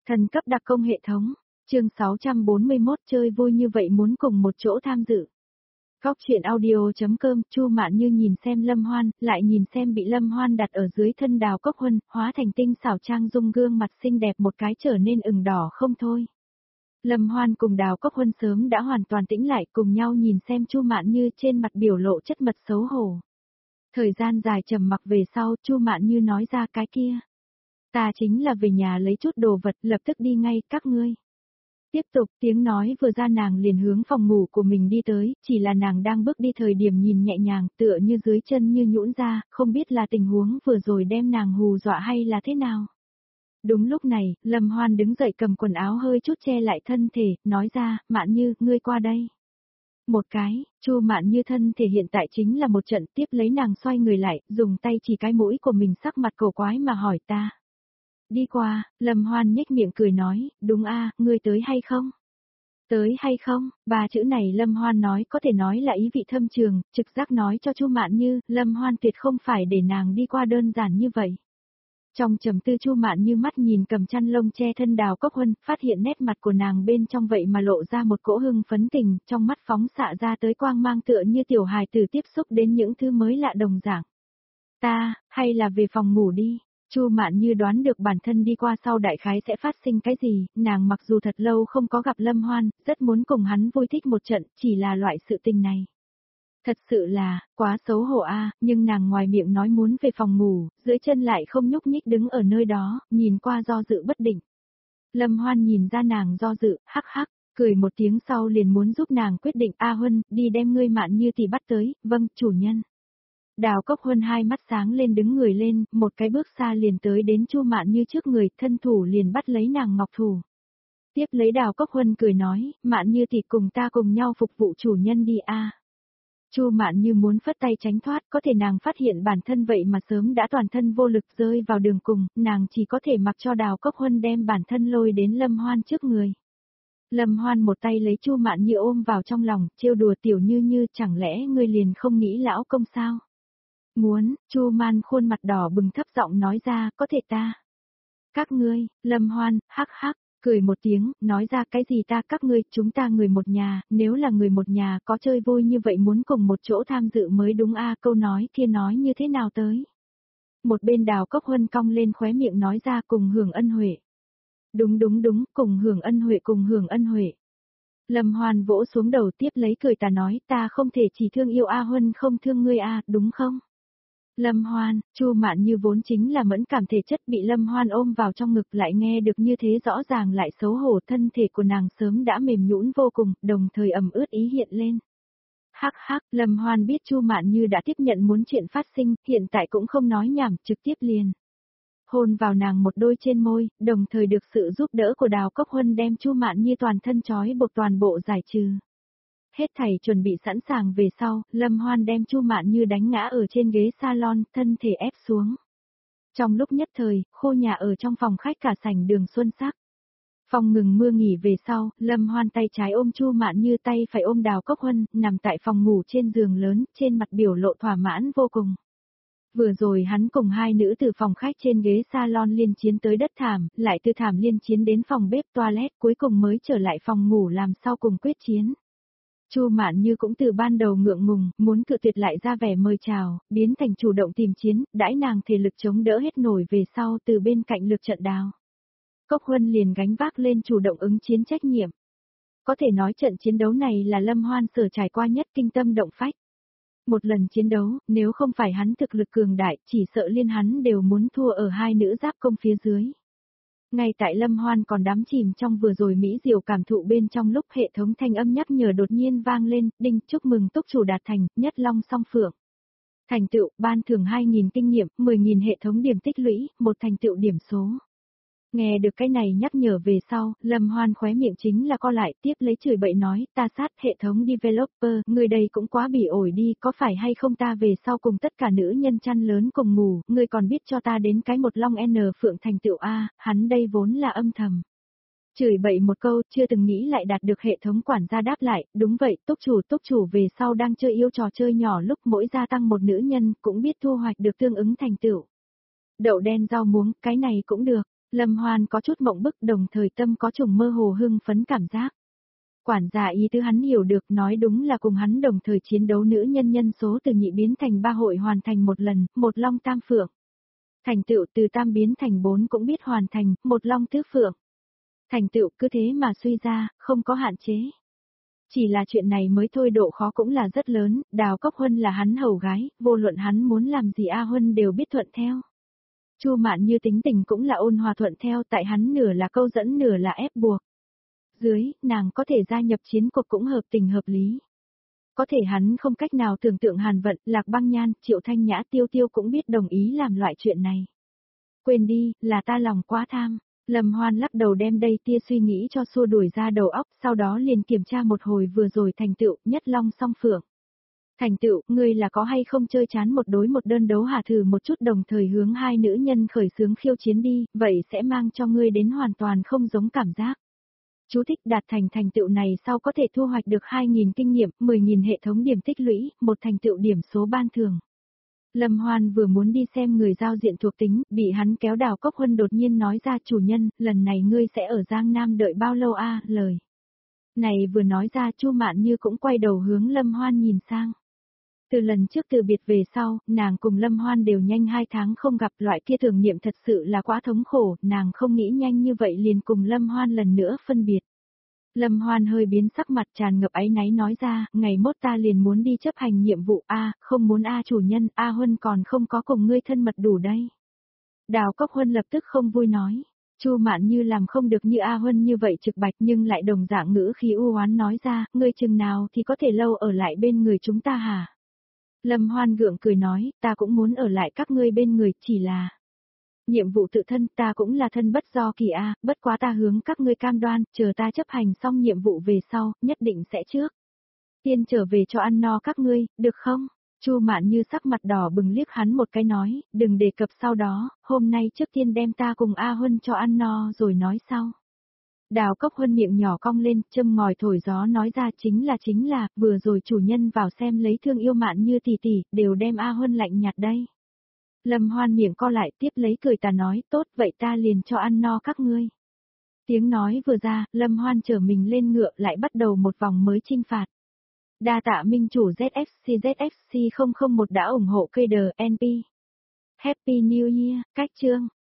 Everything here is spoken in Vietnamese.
Thần cấp đặc công hệ thống, chương 641 chơi vui như vậy muốn cùng một chỗ tham dự. Góc chuyện audio.com, Chu Mạn Như nhìn xem Lâm Hoan, lại nhìn xem bị Lâm Hoan đặt ở dưới thân Đào Cốc Huân, hóa thành tinh xảo trang dung gương mặt xinh đẹp một cái trở nên ửng đỏ không thôi. Lâm Hoan cùng Đào Cốc Huân sớm đã hoàn toàn tĩnh lại cùng nhau nhìn xem Chu Mạn Như trên mặt biểu lộ chất mật xấu hổ. Thời gian dài trầm mặc về sau, Chu Mạn Như nói ra cái kia. Ta chính là về nhà lấy chút đồ vật lập tức đi ngay các ngươi. Tiếp tục tiếng nói vừa ra nàng liền hướng phòng ngủ của mình đi tới, chỉ là nàng đang bước đi thời điểm nhìn nhẹ nhàng tựa như dưới chân như nhũn ra, không biết là tình huống vừa rồi đem nàng hù dọa hay là thế nào. Đúng lúc này, Lâm Hoan đứng dậy cầm quần áo hơi chút che lại thân thể, nói ra, Mạn Như, ngươi qua đây. Một cái, Chu Mạn Như thân thể hiện tại chính là một trận tiếp lấy nàng xoay người lại, dùng tay chỉ cái mũi của mình sắc mặt cổ quái mà hỏi ta. Đi qua, Lâm Hoan nhếch miệng cười nói, đúng a, ngươi tới hay không? Tới hay không, ba chữ này Lâm Hoan nói có thể nói là ý vị thâm trường, trực giác nói cho Chu Mạn Như, Lâm Hoan tuyệt không phải để nàng đi qua đơn giản như vậy. Trong trầm tư Chu Mạn Như mắt nhìn cầm chăn lông che thân Đào Cốc Huân, phát hiện nét mặt của nàng bên trong vậy mà lộ ra một cỗ hưng phấn tình, trong mắt phóng xạ ra tới quang mang tựa như tiểu hài tử tiếp xúc đến những thứ mới lạ đồng dạng. Ta, hay là về phòng ngủ đi. Chu Mạn Như đoán được bản thân đi qua sau đại khái sẽ phát sinh cái gì, nàng mặc dù thật lâu không có gặp Lâm Hoan, rất muốn cùng hắn vui thích một trận, chỉ là loại sự tình này. Thật sự là, quá xấu hổ a, nhưng nàng ngoài miệng nói muốn về phòng ngủ, dưới chân lại không nhúc nhích đứng ở nơi đó, nhìn qua do dự bất định. Lâm Hoan nhìn ra nàng do dự, hắc hắc, cười một tiếng sau liền muốn giúp nàng quyết định, A Huân, đi đem ngươi Mạn Như thì bắt tới, vâng, chủ nhân. Đào Cốc Huân hai mắt sáng lên đứng người lên, một cái bước xa liền tới đến Chu Mạn Như trước người, thân thủ liền bắt lấy nàng ngọc thủ. Tiếp lấy Đào Cốc Huân cười nói, Mạn Như thì cùng ta cùng nhau phục vụ chủ nhân đi a. Chu Mạn Như muốn phất tay tránh thoát, có thể nàng phát hiện bản thân vậy mà sớm đã toàn thân vô lực rơi vào đường cùng, nàng chỉ có thể mặc cho Đào Cốc Huân đem bản thân lôi đến Lâm Hoan trước người. Lâm Hoan một tay lấy Chu Mạn Như ôm vào trong lòng, trêu đùa tiểu Như Như, chẳng lẽ ngươi liền không nghĩ lão công sao? Muốn, Chu Man khuôn mặt đỏ bừng thấp giọng nói ra, có thể ta. Các ngươi, Lâm Hoan, hắc hắc, cười một tiếng, nói ra cái gì ta các ngươi, chúng ta người một nhà, nếu là người một nhà có chơi vui như vậy muốn cùng một chỗ tham dự mới đúng a, câu nói kia nói như thế nào tới. Một bên Đào Cốc Huân cong lên khóe miệng nói ra cùng hưởng ân huệ. Đúng đúng đúng, cùng hưởng ân huệ cùng hưởng ân huệ. Lâm Hoan vỗ xuống đầu tiếp lấy cười ta nói ta không thể chỉ thương yêu A Huân không thương ngươi a, đúng không? Lâm Hoan, Chu Mạn Như vốn chính là mẫn cảm thể chất bị Lâm Hoan ôm vào trong ngực lại nghe được như thế rõ ràng lại xấu hổ thân thể của nàng sớm đã mềm nhũn vô cùng, đồng thời ẩm ướt ý hiện lên. Hắc hắc, Lâm Hoan biết Chu Mạn Như đã tiếp nhận muốn chuyện phát sinh, hiện tại cũng không nói nhảm, trực tiếp liền. Hôn vào nàng một đôi trên môi, đồng thời được sự giúp đỡ của Đào Cốc Huân đem Chu Mạn Như toàn thân trói buộc toàn bộ giải trừ. Hết thảy chuẩn bị sẵn sàng về sau, Lâm Hoan đem Chu Mạn Như đánh ngã ở trên ghế salon, thân thể ép xuống. Trong lúc nhất thời, khô nhà ở trong phòng khách cả sảnh đường xuân sắc. Phòng ngừng mưa nghỉ về sau, Lâm Hoan tay trái ôm Chu Mạn Như tay phải ôm Đào Cốc Huân, nằm tại phòng ngủ trên giường lớn, trên mặt biểu lộ thỏa mãn vô cùng. Vừa rồi hắn cùng hai nữ từ phòng khách trên ghế salon liên chiến tới đất thảm, lại từ thảm liên chiến đến phòng bếp toilet cuối cùng mới trở lại phòng ngủ làm sau cùng quyết chiến. Chu Mạn Như cũng từ ban đầu ngượng ngùng, muốn cự tuyệt lại ra vẻ mời chào, biến thành chủ động tìm chiến, đãi nàng thể lực chống đỡ hết nổi về sau từ bên cạnh lực trận Đào Cốc Huân liền gánh vác lên chủ động ứng chiến trách nhiệm. Có thể nói trận chiến đấu này là Lâm Hoan sở trải qua nhất kinh tâm động phách. Một lần chiến đấu, nếu không phải hắn thực lực cường đại, chỉ sợ liên hắn đều muốn thua ở hai nữ giáp công phía dưới. Ngay tại Lâm Hoan còn đắm chìm trong vừa rồi Mỹ Diệu cảm thụ bên trong lúc hệ thống thanh âm nhắc nhở đột nhiên vang lên, đinh chúc mừng túc chủ đạt thành, nhất long song phượng. Thành tựu, ban thưởng 2.000 kinh nghiệm, 10.000 hệ thống điểm tích lũy, một thành tựu điểm số. Nghe được cái này nhắc nhở về sau, Lâm Hoan khóe miệng chính là co lại tiếp lấy chửi bậy nói, ta sát hệ thống developer, người đây cũng quá bỉ ổi đi, có phải hay không ta về sau cùng tất cả nữ nhân chăn lớn cùng ngủ, người còn biết cho ta đến cái một long N phượng thành tựu A, hắn đây vốn là âm thầm. Chửi bậy một câu, chưa từng nghĩ lại đạt được hệ thống quản gia đáp lại, đúng vậy, túc chủ về sau đang chơi yêu trò chơi nhỏ lúc mỗi gia tăng một nữ nhân, cũng biết thu hoạch được tương ứng thành tựu. Đậu đen rau muống, cái này cũng được. Lâm Hoan có chút mộng bức, đồng thời tâm có trùng mơ hồ hưng phấn cảm giác. Quản gia ý tứ hắn hiểu được, nói đúng là cùng hắn đồng thời chiến đấu nữ nhân nhân số từ nhị biến thành 3 hội hoàn thành một lần, một long tam phượng. Thành tựu từ tam biến thành 4 cũng biết hoàn thành, một long tứ phượng. Thành tựu cứ thế mà suy ra, không có hạn chế. Chỉ là chuyện này mới thôi, độ khó cũng là rất lớn, Đào Cốc Huân là hắn hầu gái, vô luận hắn muốn làm gì A Huân đều biết thuận theo. Chu Mạn Như tính tình cũng là ôn hòa thuận theo, tại hắn nửa là câu dẫn nửa là ép buộc. Dưới, nàng có thể gia nhập chiến cuộc cũng hợp tình hợp lý. Có thể hắn không cách nào tưởng tượng Hàn Vận, Lạc Băng Nhan, Triệu Thanh Nhã, Tiêu Tiêu cũng biết đồng ý làm loại chuyện này. Quên đi, là ta lòng quá tham. Lâm Hoan lắc đầu đem đây tia suy nghĩ cho xua đuổi ra đầu óc, sau đó liền kiểm tra một hồi vừa rồi thành tựu, nhất long song phượng. Thành tựu, ngươi là có hay không chơi chán một đối một đơn đấu hà thử một chút đồng thời hướng hai nữ nhân khởi xướng khiêu chiến đi, vậy sẽ mang cho ngươi đến hoàn toàn không giống cảm giác. Chú thích đạt thành tựu này sau có thể thu hoạch được 2.000 kinh nghiệm, 10.000 hệ thống điểm tích lũy, một thành tựu điểm số ban thường. Lâm Hoan vừa muốn đi xem người giao diện thuộc tính, bị hắn kéo. Đào Cốc Huân đột nhiên nói ra, chủ nhân, lần này ngươi sẽ ở Giang Nam đợi bao lâu a? Lời này vừa nói ra, Chu Mạn Như cũng quay đầu hướng Lâm Hoan nhìn sang. Từ lần trước từ biệt về sau, nàng cùng Lâm Hoan đều nhanh 2 tháng không gặp, loại kia tưởng niệm thật sự là quá thống khổ, nàng không nghĩ nhanh như vậy liền cùng Lâm Hoan lần nữa phân biệt. Lâm Hoan hơi biến sắc mặt, tràn ngập áy náy nói ra, ngày mốt ta liền muốn đi chấp hành nhiệm vụ a, không muốn a chủ nhân, A Huân còn không có cùng ngươi thân mật đủ đây. Đào Cốc Huân lập tức không vui nói, Chu Mạn Như làm không được như A Huân như vậy trực bạch, nhưng lại đồng dạng ngữ khí u oán nói ra, ngươi chừng nào thì có thể lâu ở lại bên người chúng ta hả? Lâm Hoan gượng cười nói, ta cũng muốn ở lại các ngươi bên người, chỉ là nhiệm vụ tự thân, ta cũng là thân bất do kỳ a, bất quá ta hướng các ngươi cam đoan, chờ ta chấp hành xong nhiệm vụ về sau, nhất định sẽ trước tiên trở về cho ăn no các ngươi, được không? Chu Mạn Như sắc mặt đỏ bừng liếc hắn một cái nói, đừng đề cập sau đó, hôm nay trước tiên đem ta cùng A Huân cho ăn no rồi nói sau. Đào Cốc Huân miệng nhỏ cong lên, châm ngòi thổi gió nói ra, chính là, vừa rồi chủ nhân vào xem lấy thương yêu Mạn Như tỷ tỷ, đều đem A Huân lạnh nhạt đây. Lâm Hoan miệng co lại, tiếp lấy cười tà nói, tốt vậy ta liền cho ăn no các ngươi. Tiếng nói vừa ra, Lâm Hoan trở mình lên ngựa lại bắt đầu một vòng mới chinh phạt. Đa tạ minh chủ ZFC 001 đã ủng hộ cây đờ NP. Happy New Year, cách chương.